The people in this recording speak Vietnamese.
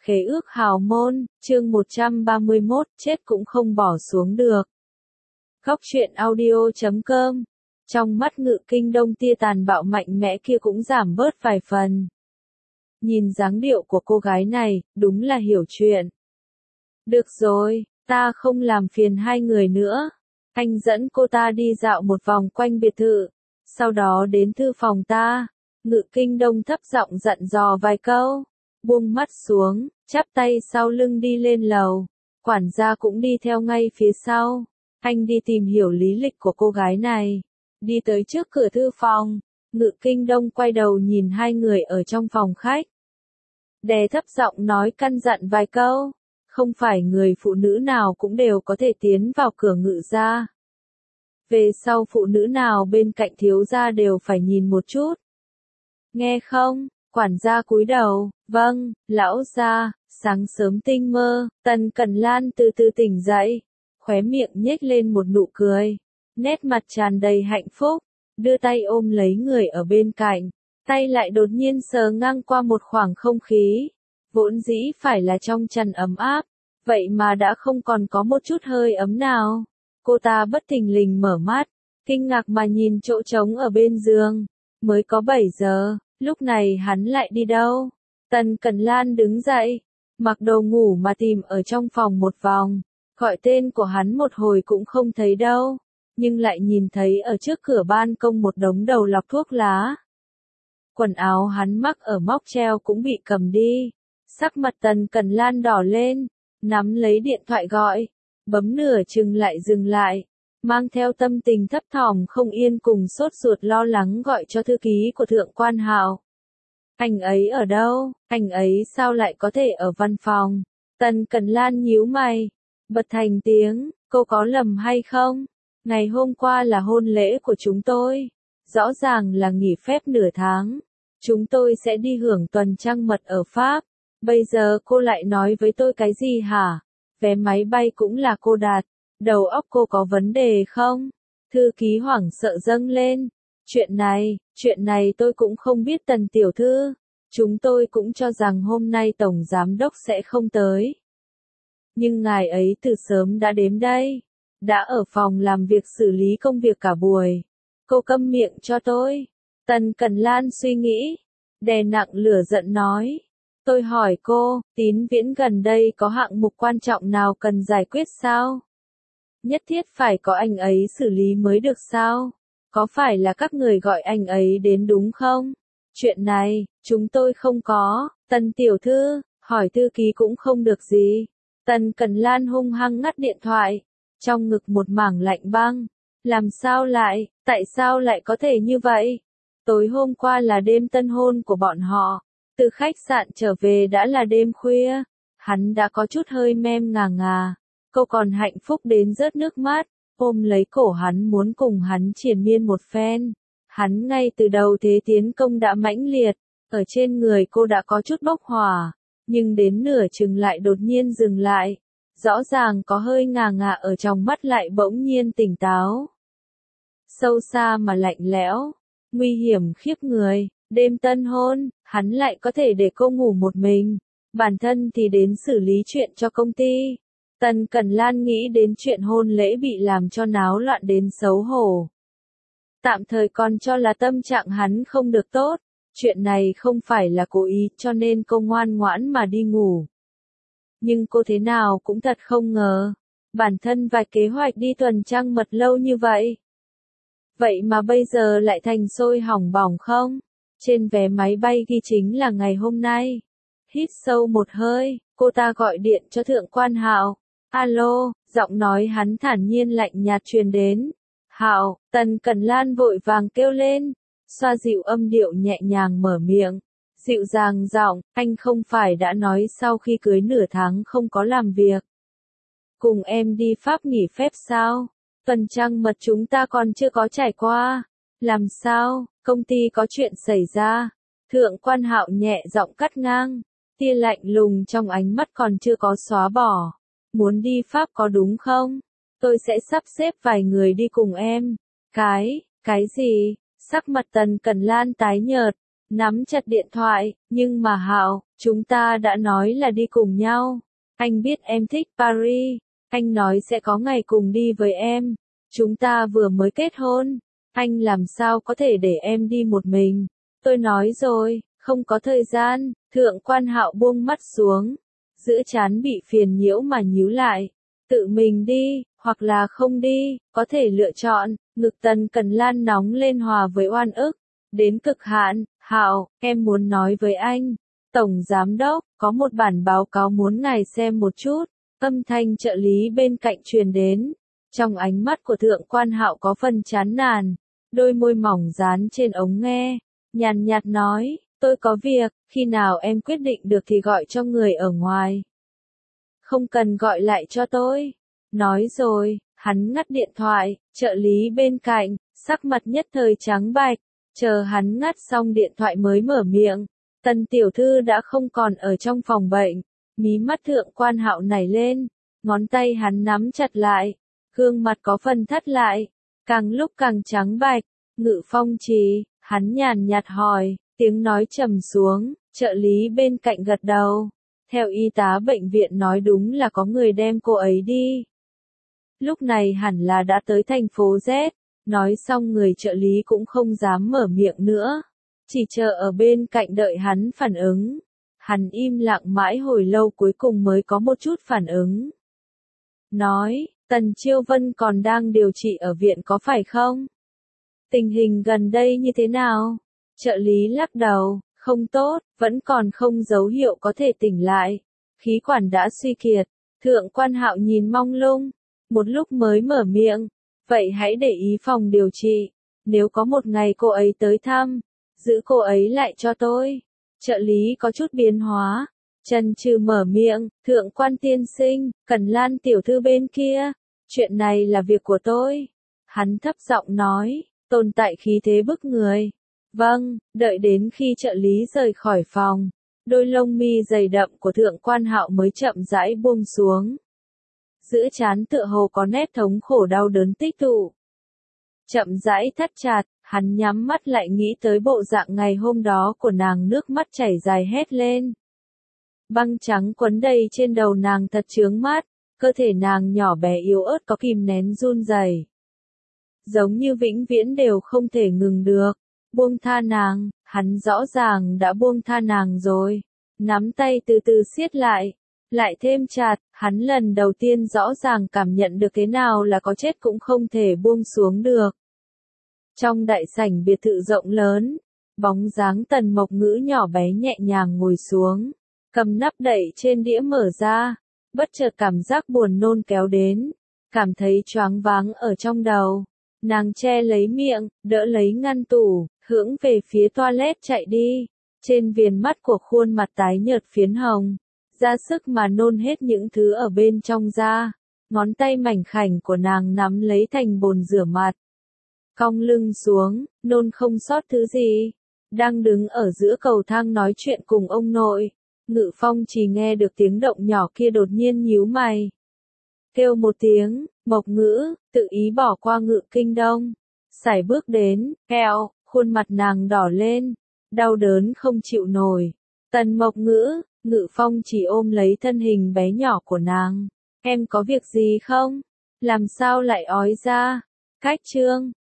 Khế ước hào môn, chương 131, chết cũng không bỏ xuống được. Góc truyện audio.com. Trong mắt Ngự Kinh Đông tia tàn bạo mạnh mẽ kia cũng giảm bớt vài phần. Nhìn dáng điệu của cô gái này, đúng là hiểu chuyện. Được rồi, ta không làm phiền hai người nữa. Anh dẫn cô ta đi dạo một vòng quanh biệt thự. Sau đó đến thư phòng ta. Ngự Kinh Đông thấp giọng dặn dò vài câu. Buông mắt xuống, chắp tay sau lưng đi lên lầu. Quản gia cũng đi theo ngay phía sau. Anh đi tìm hiểu lý lịch của cô gái này. Đi tới trước cửa thư phòng. Ngự Kinh Đông quay đầu nhìn hai người ở trong phòng khách. Đè thấp giọng nói căn dặn vài câu. Không phải người phụ nữ nào cũng đều có thể tiến vào cửa Ngự gia. Về sau phụ nữ nào bên cạnh thiếu gia đều phải nhìn một chút. Nghe không? Quản gia cúi đầu, vâng, lão gia. Sáng sớm tinh mơ, Tần Cẩn Lan từ từ tỉnh dậy, khóe miệng nhếch lên một nụ cười, nét mặt tràn đầy hạnh phúc, đưa tay ôm lấy người ở bên cạnh, tay lại đột nhiên sờ ngang qua một khoảng không khí, vốn dĩ phải là trong chăn ấm áp, vậy mà đã không còn có một chút hơi ấm nào. Cô ta bất thình lình mở mắt, kinh ngạc mà nhìn chỗ trống ở bên giường, mới có 7 giờ. Lúc này hắn lại đi đâu? Tần Cẩn Lan đứng dậy, mặc đồ ngủ mà tìm ở trong phòng một vòng, gọi tên của hắn một hồi cũng không thấy đâu, nhưng lại nhìn thấy ở trước cửa ban công một đống đầu lọc thuốc lá. Quần áo hắn mắc ở móc treo cũng bị cầm đi, sắc mặt Tần Cẩn Lan đỏ lên, nắm lấy điện thoại gọi, bấm nửa chừng lại dừng lại, mang theo tâm tình thấp thỏm không yên cùng sốt ruột lo lắng gọi cho thư ký của Thượng Quan Hạo. Anh ấy ở đâu? Anh ấy sao lại có thể ở văn phòng? Tần Cẩn Lan nhíu mày, bật thành tiếng, cô có lầm hay không? Ngày hôm qua là hôn lễ của chúng tôi, rõ ràng là nghỉ phép nửa tháng. Chúng tôi sẽ đi hưởng tuần trăng mật ở Pháp. Bây giờ cô lại nói với tôi cái gì hả? Vé máy bay cũng là cô đặt. Đầu óc cô có vấn đề không? Thư ký hoảng sợ dâng lên. Chuyện này tôi cũng không biết Tần tiểu thư. Chúng tôi cũng cho rằng hôm nay Tổng Giám Đốc sẽ không tới. Nhưng ngài ấy từ sớm đã đến đây. Đã ở phòng làm việc xử lý công việc cả buổi. Cô câm miệng cho tôi. Tần Cẩn Lan suy nghĩ. Đè nặng lửa giận nói. Tôi hỏi cô, Tín Viễn gần đây có hạng mục quan trọng nào cần giải quyết sao? Nhất thiết phải có anh ấy xử lý mới được sao? Có phải là các người gọi anh ấy đến đúng không? Chuyện này, chúng tôi không có. Tần tiểu thư, hỏi thư ký cũng không được gì. Tần Cẩn Lan hung hăng ngắt điện thoại. Trong ngực một mảng lạnh băng. Làm sao lại, tại sao lại có thể như vậy? Tối hôm qua là đêm tân hôn của bọn họ. Từ khách sạn trở về đã là đêm khuya. Hắn đã có chút hơi mem ngà ngà. Cô còn hạnh phúc đến rớt nước mắt, ôm lấy cổ hắn muốn cùng hắn triền miên một phen. Hắn ngay từ đầu thế tiến công đã mãnh liệt, ở trên người cô đã có chút bốc hỏa, nhưng đến nửa chừng lại đột nhiên dừng lại. Rõ ràng có hơi ngà ngà ở trong mắt lại bỗng nhiên tỉnh táo. Sâu xa mà lạnh lẽo, nguy hiểm khiếp người, đêm tân hôn, hắn lại có thể để cô ngủ một mình, bản thân thì đến xử lý chuyện cho công ty. Tần Cẩn Lan nghĩ đến chuyện hôn lễ bị làm cho náo loạn đến xấu hổ. Tạm thời còn cho là tâm trạng hắn không được tốt, chuyện này không phải là cố ý cho nên cô ngoan ngoãn mà đi ngủ. Nhưng cô thế nào cũng thật không ngờ, bản thân vài kế hoạch đi tuần trăng mật lâu như vậy. Vậy mà bây giờ lại thành sôi hỏng bỏng không? Trên vé máy bay ghi chính là ngày hôm nay. Hít sâu một hơi, cô ta gọi điện cho Thượng Quan Hạo. Alo, giọng nói hắn thản nhiên lạnh nhạt truyền đến. Hạo, Tần Cẩn Lan vội vàng kêu lên, xoa dịu âm điệu nhẹ nhàng mở miệng, dịu dàng giọng, anh không phải đã nói sau khi cưới nửa tháng không có làm việc. Cùng em đi Pháp nghỉ phép sao? Tuần trăng mật chúng ta còn chưa có trải qua. Làm sao, công ty có chuyện xảy ra? Thượng Quan Hạo nhẹ giọng cắt ngang, tia lạnh lùng trong ánh mắt còn chưa có xóa bỏ. Muốn đi Pháp có đúng không? Tôi sẽ sắp xếp vài người đi cùng em. Cái gì? Sắc mặt Tần Cẩn Lan tái nhợt, nắm chặt điện thoại, nhưng mà Hạo, chúng ta đã nói là đi cùng nhau. Anh biết em thích Paris, anh nói sẽ có ngày cùng đi với em. Chúng ta vừa mới kết hôn, anh làm sao có thể để em đi một mình. Tôi nói rồi, không có thời gian. Thượng quan Hạo buông mắt xuống, giữa trán bị phiền nhiễu mà nhíu lại. Tự mình đi, hoặc là không đi, có thể lựa chọn. Ngực Tần Cần Lan nóng lên hòa với oan ức. Đến cực hạn, Hạo, em muốn nói với anh. Tổng Giám Đốc, có một bản báo cáo muốn ngài xem một chút. Âm thanh trợ lý bên cạnh truyền đến. Trong ánh mắt của Thượng quan Hạo có phần chán nản. Đôi môi mỏng dán trên ống nghe. Nhàn nhạt nói, tôi có việc, khi nào em quyết định được thì gọi cho người ở ngoài. Không cần gọi lại cho tôi. Nói rồi, hắn ngắt điện thoại, trợ lý bên cạnh, sắc mặt nhất thời trắng bạch. Chờ hắn ngắt xong điện thoại mới mở miệng. Tần tiểu thư đã không còn ở trong phòng bệnh. Mí mắt Thượng quan Hạo nảy lên. Ngón tay hắn nắm chặt lại. Gương mặt có phần thắt lại. Càng lúc càng trắng bạch. Ngự Phong Trì, hắn nhàn nhạt hỏi. Tiếng nói trầm xuống. Trợ lý bên cạnh gật đầu. Theo y tá bệnh viện nói đúng là có người đem cô ấy đi. Lúc này hẳn là đã tới thành phố Z. Nói xong người trợ lý cũng không dám mở miệng nữa. Chỉ chờ ở bên cạnh đợi hắn phản ứng. Hắn im lặng mãi hồi lâu cuối cùng mới có một chút phản ứng. Nói, Tần Chiêu Vân còn đang điều trị ở viện có phải không? Tình hình gần đây như thế nào? Trợ lý lắc đầu, không tốt, vẫn còn không dấu hiệu có thể tỉnh lại. Khí quản đã suy kiệt. Thượng quan Hạo nhìn mông lung. Một lúc mới mở miệng. Vậy hãy để ý phòng điều trị. Nếu có một ngày cô ấy tới thăm, giữ cô ấy lại cho tôi. Trợ lý có chút biến hóa. Chần chừ mở miệng, Thượng quan tiên sinh, Cần Lan tiểu thư bên kia. Chuyện này là việc của tôi. Hắn thấp giọng nói, tồn tại khí thế bức người. Vâng, đợi đến khi trợ lý rời khỏi phòng. Đôi lông mi dày đậm của Thượng quan Hạo mới chậm rãi buông xuống. Giữa trán tựa hồ có nét thống khổ đau đớn tích tụ. Chậm rãi thắt chặt, hắn nhắm mắt lại nghĩ tới bộ dạng ngày hôm đó của nàng, nước mắt chảy dài hét lên. Băng trắng quấn đầy trên đầu nàng thật chướng mắt, cơ thể nàng nhỏ bé yếu ớt có kìm nén run rẩy. Giống như vĩnh viễn đều không thể ngừng được. Buông tha nàng, hắn rõ ràng đã buông tha nàng rồi. Nắm tay từ từ siết lại. Lại thêm chặt, hắn lần đầu tiên rõ ràng cảm nhận được thế nào là có chết cũng không thể buông xuống được. Trong đại sảnh biệt thự rộng lớn, bóng dáng Tần Mộc Ngữ nhỏ bé nhẹ nhàng ngồi xuống, cầm nắp đậy trên đĩa mở ra, bất chợt cảm giác buồn nôn kéo đến, cảm thấy choáng váng ở trong đầu. Nàng che lấy miệng, đỡ lấy ngăn tủ, hướng về phía toilet chạy đi, trên viền mắt của khuôn mặt tái nhợt phiến hồng. Ra sức mà nôn hết những thứ ở bên trong ra. Ngón tay mảnh khảnh của nàng nắm lấy thành bồn rửa mặt. Cong lưng xuống, nôn không sót thứ gì. Đang đứng ở giữa cầu thang nói chuyện cùng ông nội. Ngự Phong chỉ nghe được tiếng động nhỏ kia đột nhiên nhíu mày. Kêu một tiếng, Mộc Ngữ, tự ý bỏ qua Ngự Kinh Đông. Sải bước đến, kẹo, khuôn mặt nàng đỏ lên. Đau đớn không chịu nổi. Tần Mộc Ngữ. Ngự Phong chỉ ôm lấy thân hình bé nhỏ của nàng. Em có việc gì không? Làm sao lại ói ra? Cách chương